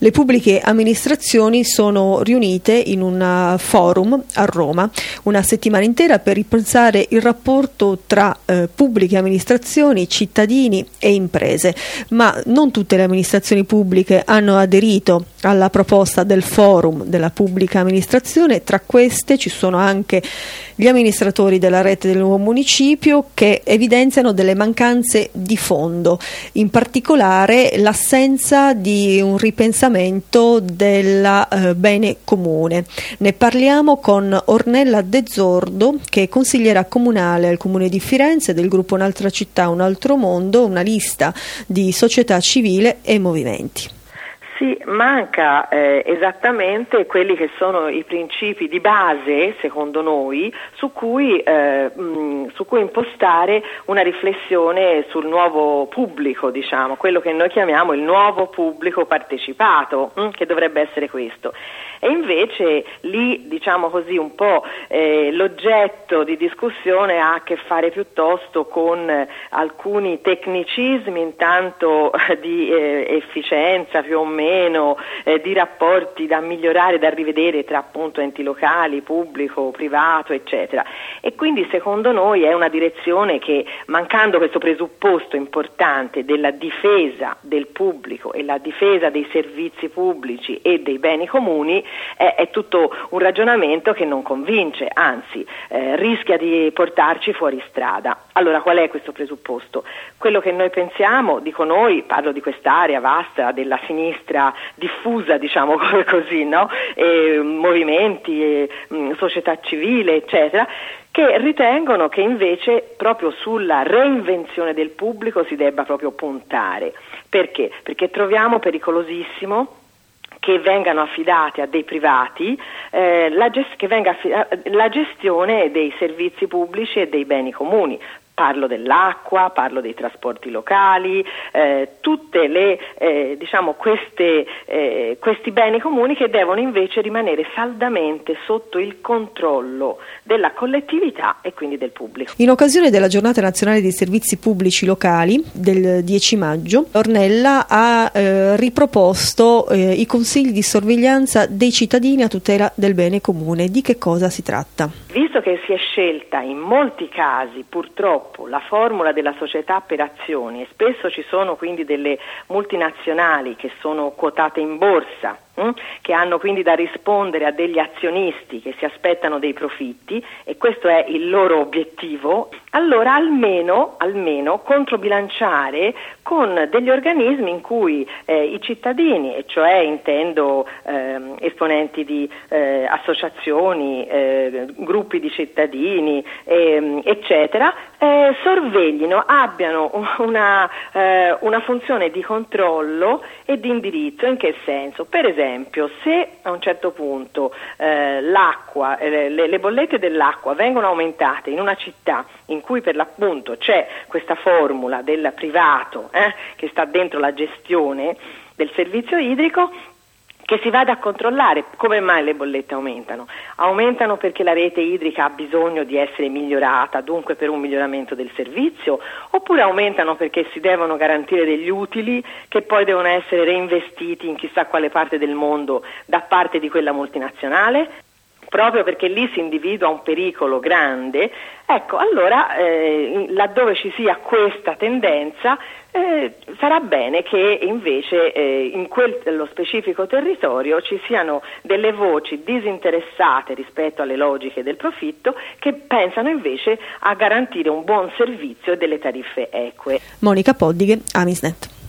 Le pubbliche amministrazioni sono riunite in un forum a Roma una settimana intera per ripensare il rapporto tra pubbliche amministrazioni, cittadini e imprese, ma non tutte le amministrazioni pubbliche hanno aderito alla proposta del forum della pubblica amministrazione. Tra queste ci sono anche gli amministratori della rete del nuovo municipio, che evidenziano delle mancanze di fondo, in particolare l'assenza di un ripensamento del bene comune. Ne parliamo con Ornella De Zordo, che è consigliera comunale al Comune di Firenze del gruppo Un'altra città, un altro mondo, una lista di società civile e movimenti. Sì, manca esattamente quelli che sono i principi di base, secondo noi, su cui impostare una riflessione sul nuovo pubblico, diciamo, quello che noi chiamiamo il nuovo pubblico partecipato, che dovrebbe essere questo. E invece lì, diciamo così, un po' l'oggetto di discussione ha a che fare piuttosto con alcuni tecnicismi, intanto di efficienza più o meno, di rapporti da migliorare, da rivedere tra appunto enti locali, pubblico, privato, eccetera. E quindi secondo noi è una direzione che, mancando questo presupposto importante della difesa del pubblico e la difesa dei servizi pubblici e dei beni comuni, è tutto un ragionamento che non convince, anzi rischia di portarci fuori strada. Allora, qual è questo presupposto? Quello che noi pensiamo, dico noi, parlo di quest'area vasta della sinistra diffusa, diciamo così, no? Movimenti, società civile, eccetera, che ritengono che invece proprio sulla reinvenzione del pubblico si debba proprio puntare. Perché? Perché troviamo pericolosissimo che vengano affidati a dei privati la gestione dei servizi pubblici e dei beni comuni. Parlo dell'acqua, parlo dei trasporti locali, tutte le questi beni comuni che devono invece rimanere saldamente sotto il controllo della collettività e quindi del pubblico. In occasione della Giornata Nazionale dei Servizi Pubblici Locali del 10 maggio, Ornella ha riproposto i consigli di sorveglianza dei cittadini a tutela del bene comune. Di che cosa si tratta? Visto che si è scelta in molti casi purtroppo la formula della società per azioni e spesso ci sono quindi delle multinazionali che sono quotate in borsa, che hanno quindi da rispondere a degli azionisti che si aspettano dei profitti e questo è il loro obiettivo, allora almeno controbilanciare con degli organismi in cui i cittadini, e cioè intendo esponenti di associazioni, gruppi di cittadini, eccetera, sorveglino, abbiano una funzione di controllo e di indirizzo. In che senso? Per esempio, se a un certo punto l'acqua, le bollette dell'acqua vengono aumentate in una città in cui per l'appunto c'è questa formula del privato che sta dentro la gestione del servizio idrico, che si vada a controllare come mai le bollette aumentano. Aumentano perché la rete idrica ha bisogno di essere migliorata, dunque per un miglioramento del servizio, oppure aumentano perché si devono garantire degli utili che poi devono essere reinvestiti in chissà quale parte del mondo da parte di quella multinazionale? Proprio perché lì si individua un pericolo grande. Ecco, allora laddove ci sia questa tendenza sarà bene che invece in quello specifico territorio ci siano delle voci disinteressate rispetto alle logiche del profitto che pensano invece a garantire un buon servizio e delle tariffe eque. Monica Poddighe, Amisnet.